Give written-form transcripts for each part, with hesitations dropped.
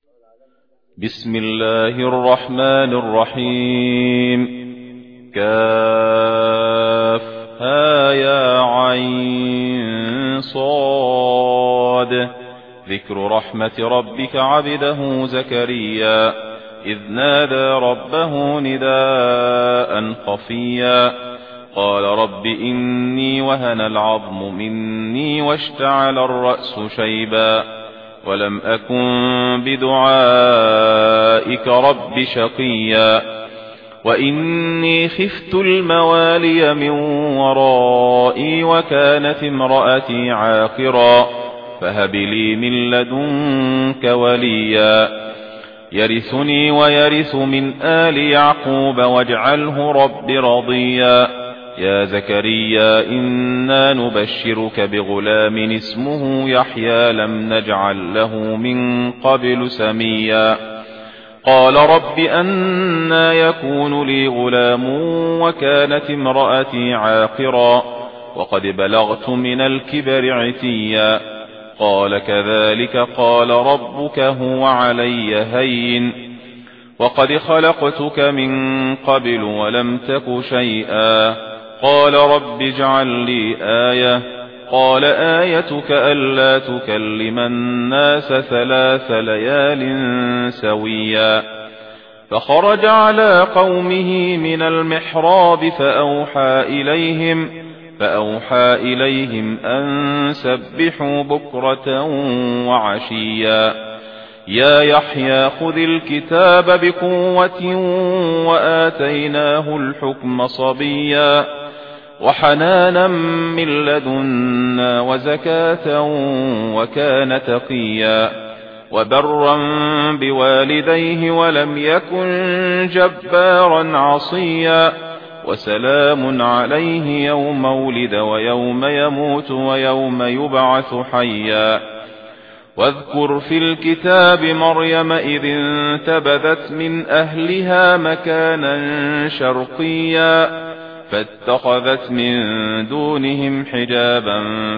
بسم الله الرحمن الرحيم. كافها يا عين صاد. ذكر رحمة ربك عبده زكريا إذ نادى ربه نداء خفيا قال رب إني وهن العظم مني واشتعل الرأس شيبا ولم أكن بدعائك رب شقيا وإني خفت الموالي من ورائي وكانت امرأتي عاقرا فهب لي من لدنك وليا يرثني ويرث من آل يعقوب واجعله رب رضيا يا زكريا إنا نبشرك بغلام اسمه يحيى لم نجعل له من قبل سميا قال رب أنى يكون لي غلام وكانت امرأتي عاقرا وقد بلغت من الكبر عتيا قال كذلك قال ربك هو علي هين وقد خلقتك من قبل ولم تك شيئا قال رب اجعل لي آية قال آيتك ألا تكلم الناس 3 ليال سويا فخرج على قومه من المحراب فأوحى إليهم أن سبحوا بكرة وعشيا يا يحيى خذ الكتاب بقوة وآتيناه الحكم صبيا وحنانا من لدنا وزكاة وكان تقيا وبرا بوالديه ولم يكن جبارا عصيا وسلام عليه يوم ولد ويوم يموت ويوم يبعث حيا واذكر في الكتاب مريم إذ انتبذت من أهلها مكانا فاتخذت من دونهم حجابا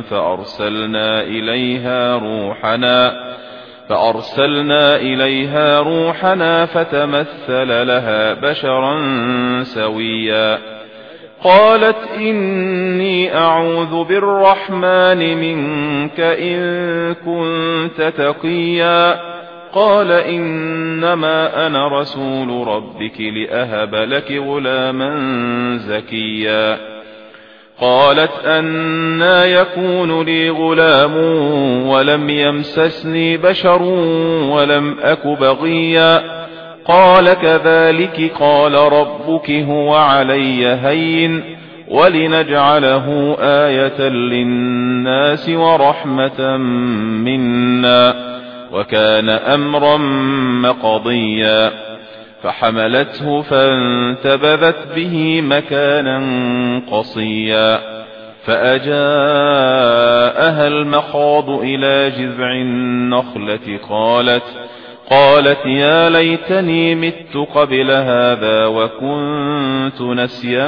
فأرسلنا إليها روحنا فتمثل لها بشرا سويا قالت إني أعوذ بالرحمن منك إن كنت تقيا قال إنما أنا رسول ربك لأهب لك غلاما زكيا قالت أنى يكون لي غلام ولم يمسسني بشر ولم أك بغيا قال كذلك قال ربك هو علي هين ولنجعله آية للناس ورحمة منا وكان أمرا مقضيا فحملته فانتبذت به مكانا قصيا فأجاءها المخاض إلى جذع النخلة قالت يا ليتني مت قبل هذا وكنت نسيا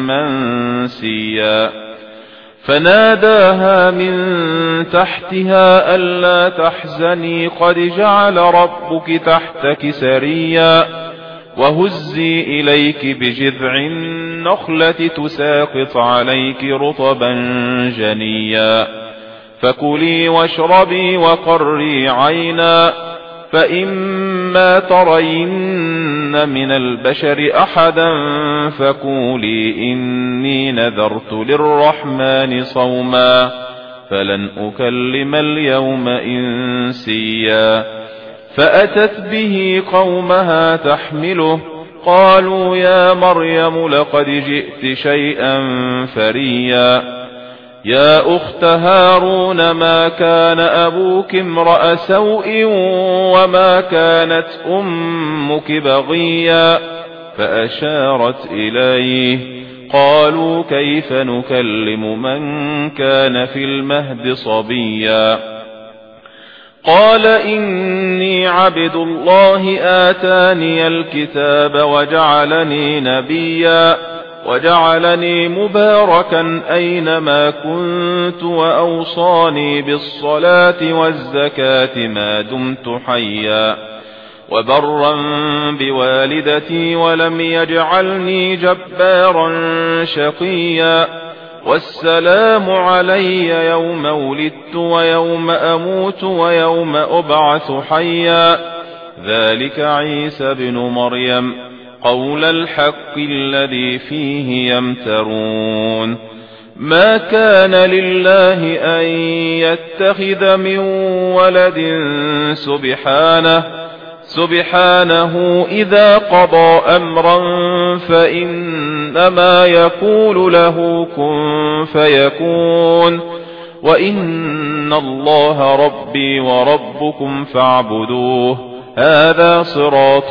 منسيا فناداها من تحتها ألا تحزني قد جعل ربك تحتك سريا وهزي إليك بجذع النخلة تساقط عليك رطبا جنيا فكلي واشربي وقري عينا فإما ترين من البشر أحدا فقولي إني نذرت للرحمن صوما فلن أكلم اليوم إنسيا فأتت به قومها تحمله قالوا يا مريم لقد جئت شيئا فريا يا أخت هارون ما كان أبوك امرأ سوء وما كانت أمك بغيا فأشارت إليه قالوا كيف نكلم من كان في المهد صبيا قال إني عبد الله آتاني الكتاب وجعلني نبيا وجعلني مباركا أينما كنت وأوصاني بالصلاة والزكاة ما دمت حيا وبرا بوالدتي ولم يجعلني جبارا شقيا والسلام علي يوم ولدت ويوم أموت ويوم أبعث حيا ذلك عيسى بن مريم قول الحق الذي فيه يمترون ما كان لله أن يتخذ من ولد سبحانه إذا قضى أمرا فإنما يقول له كن فيكون وإن الله ربي وربكم فاعبدوه هذا صراط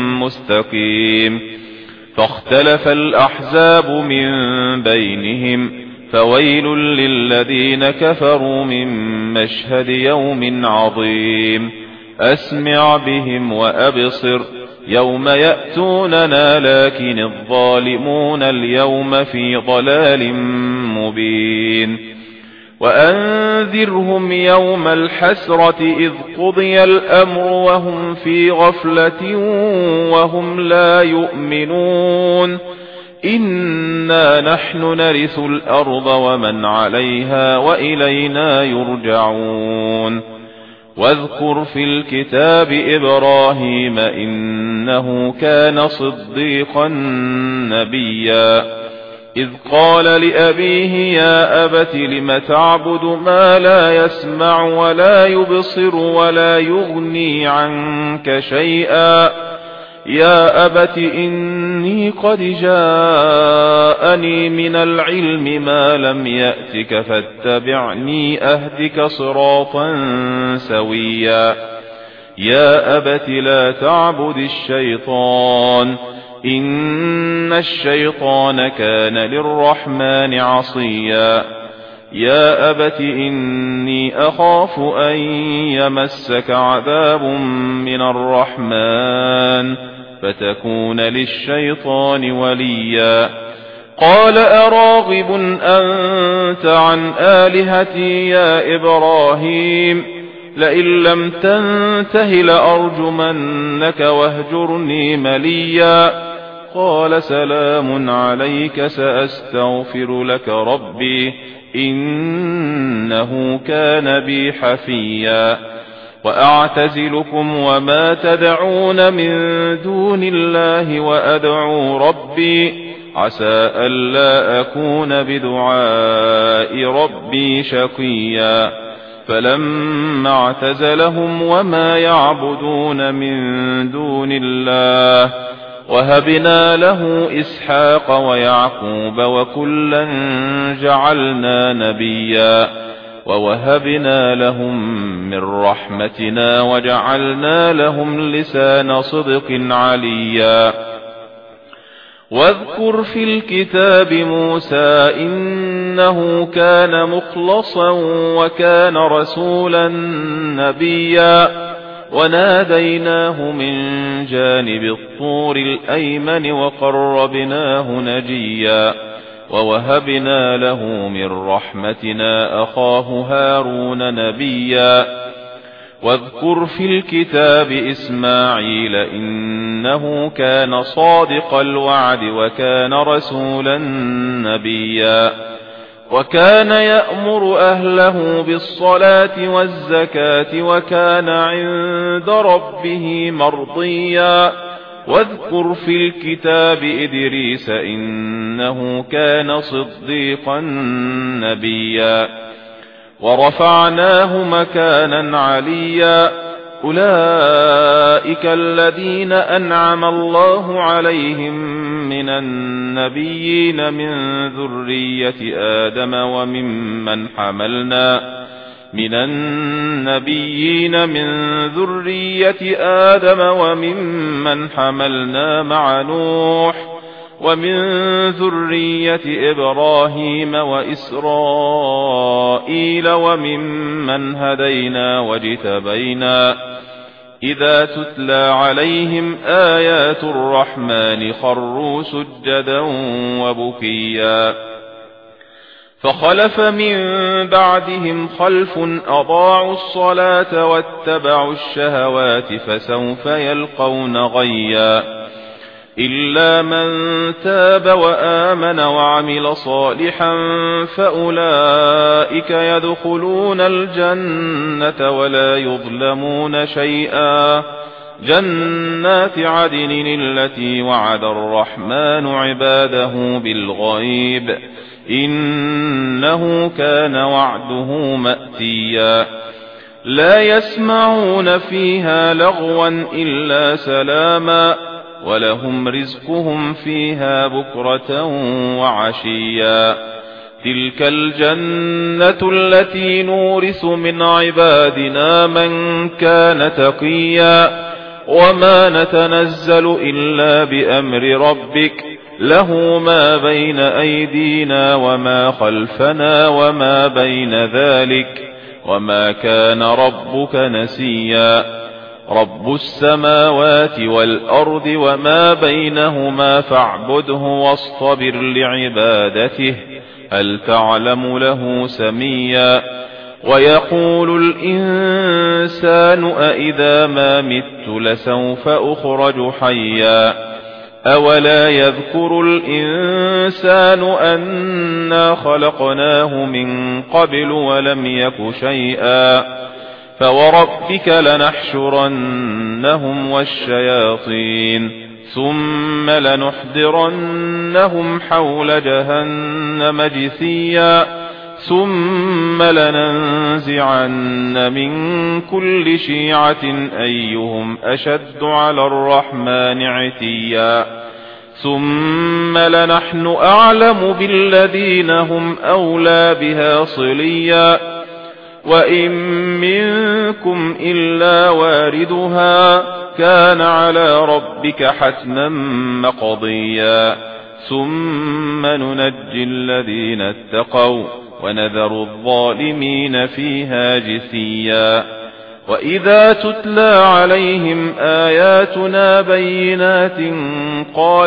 مستقيم فاختلف الأحزاب من بينهم فويل للذين كفروا من مشهد يوم عظيم أسمع بهم وأبصر يوم يأتوننا لكن الظالمون اليوم في ضلال مبين وأنذرهم يوم الحسرة إذ قضي الأمر وهم في غفلة وهم لا يؤمنون إنا نحن نرث الأرض ومن عليها وإلينا يرجعون واذكر في الكتاب إبراهيم إنه كان صديقا نبيا إذ قال لأبيه يا أبت لم تعبد ما لا يسمع ولا يبصر ولا يغني عنك شيئا يا أبت إني قد جاءني من العلم ما لم يأتك فاتبعني أهدك صراطا سويا يا أبت لا تعبد الشيطان إن الشيطان كان للرحمن عصيا يا أبت إني أخاف أن يمسك عذاب من الرحمن فتكون للشيطان وليا قال أراغب أنت عن آلهتي يا إبراهيم لئن لم تنته لأرجمنك واهجرني مليا قال سلام عليك سأستغفر لك ربي إنه كان بي حفيا وأعتزلكم وما تدعون من دون الله وأدعو ربي عسى ألا أكون بدعاء ربي شقيا فلما اعتزلهم وما يعبدون من دون الله وهبنا له إسحاق ويعقوب وكلا جعلنا نبيا ووهبنا لهم من رحمتنا وجعلنا لهم لسان صدق عليا واذكر في الكتاب موسى إنه كان مخلصا وكان رسولا نبيا وناديناه من جانب الطور الأيمن وقربناه نجيا ووهبنا له من رحمتنا أخاه هارون نبيا واذكر في الكتاب إسماعيل إنه كان صادق الوعد وكان رسولا نبيا وكان يأمر أهله بالصلاة والزكاة وكان عند ربه مرضيا واذكر في الكتاب إدريس إنه كان صديقا نبيا ورفعناه مكانا عليا أولئك الذين أنعم الله عليهم من النبيين من ذرية آدم وممن حملنا مع نوح ومن ذرية إبراهيم وإسرائيل وممن هدينا واجتبينا إذا تتلى عليهم آيات الرحمن خروا سجدا وبكيا فخلف من بعدهم خلف أضاعوا الصلاة واتبعوا الشهوات فسوف يلقون غيا إلا من تاب وآمن وعمل صالحا فأولئك يدخلون الجنة ولا يظلمون شيئا جنات عدن التي وعد الرحمن عباده بالغيب إنه كان وعده مأتيا لا يسمعون فيها لغوا إلا سلاما ولهم رزقهم فيها بكرة وعشيا تلك الجنة التي نورث من عبادنا من كان تقيا وما نتنزل إلا بأمر ربك له ما بين أيدينا وما خلفنا وما بين ذلك وما كان ربك نسيا رب السماوات والأرض وما بينهما فاعبده واصطبر لعبادته هل تعلم له سميا ويقول الإنسان أإذا ما مت لسوف أخرج حيا أولا يذكر الإنسان أنا خلقناه من قبل ولم يك شيئا فوربك لنحشرنهم والشياطين ثم لنحضرنهم حول جهنم جثيا ثم لننزعن من كل شيعة أيهم أشد على الرحمن عتيا ثم لنحن أعلم بالذين هم أولى بها صليا وإن منكم إلا واردها كان على ربك حتما مقضيا ثم ننجي الذين اتقوا ونذر الظالمين فيها جثيا وإذا تتلى عليهم آياتنا بينات قال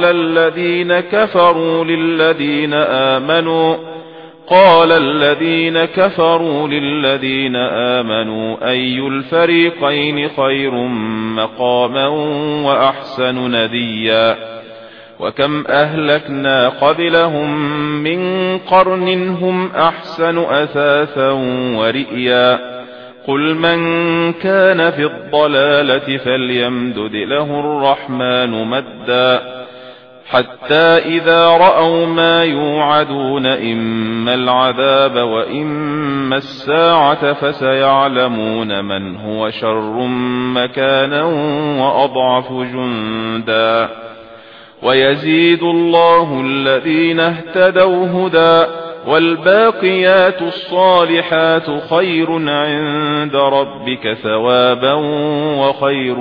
الذين كفروا للذين آمنوا أي الفريقين خير مقاما وأحسن نديا وكم أهلكنا قبلهم من قرن هم أحسن أثاثا ورئيا قل من كان في الضلالة فليمدد له الرحمن مدا حتى إذا رأوا ما يوعدون إما العذاب وإما الساعة فسيعلمون من هو شر مكانا وأضعف جندا ويزيد الله الذين اهتدوا هدى والباقيات الصالحات خير عند ربك ثوابا وخير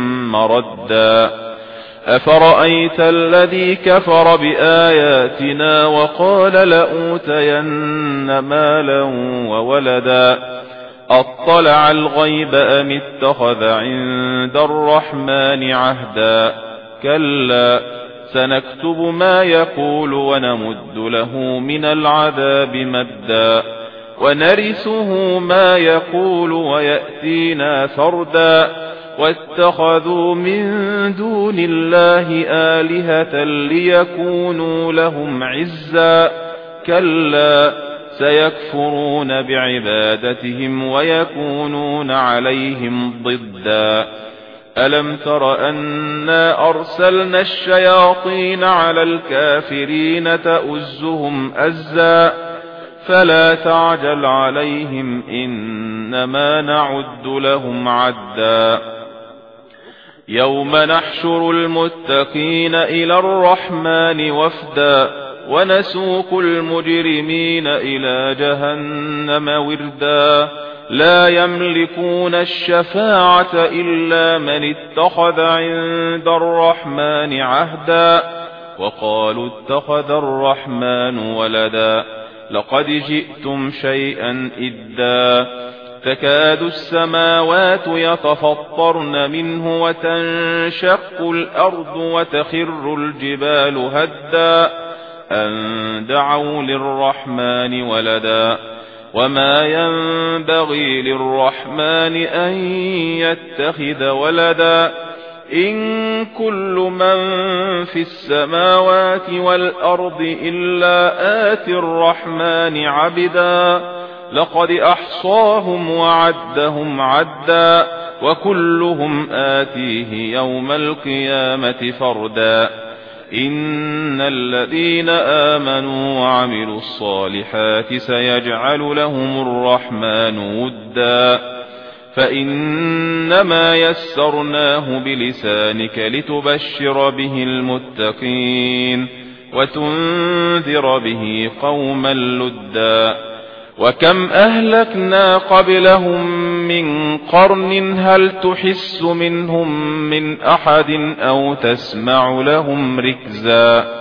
مردا أفرأيت الذي كفر بآياتنا وقال لأوتين مالا وولدا أطلع الغيب أم اتخذ عند الرحمن عهدا كلا سنكتب ما يقول ونمد له من العذاب مدا ونرثه ما يقول ويأتينا فردا واتخذوا من دون الله آلهة ليكونوا لهم عزا كلا سيكفرون بعبادتهم ويكونون عليهم ضدا ألم تر أنا أرسلنا الشياطين على الكافرين تؤزهم أزا فلا تعجل عليهم إنما نعد لهم عدا يوم نحشر المتقين إلى الرحمن وفدا ونسوق المجرمين إلى جهنم وردا لا يملكون الشفاعة إلا من اتخذ عند الرحمن عهدا وقالوا اتخذ الرحمن ولدا لقد جئتم شيئا إدا تكاد السماوات يتفطرن منه وتنشق الأرض وتخر الجبال هدا أن دعوا للرحمن ولدا وما ينبغي للرحمن أن يتخذ ولدا إن كل من في السماوات والأرض إلا آتي الرحمن عبدا لقد أحصاهم وعدهم عدا وكلهم آتيه يوم القيامة فردا إن الذين آمنوا وعملوا الصالحات سيجعل لهم الرحمن ودا فإنما يسرناه بلسانك لتبشر به المتقين وتنذر به قوما لدا وكم أهلكنا قبلهم من قرن هل تحس منهم من أحد أو تسمع لهم ركزا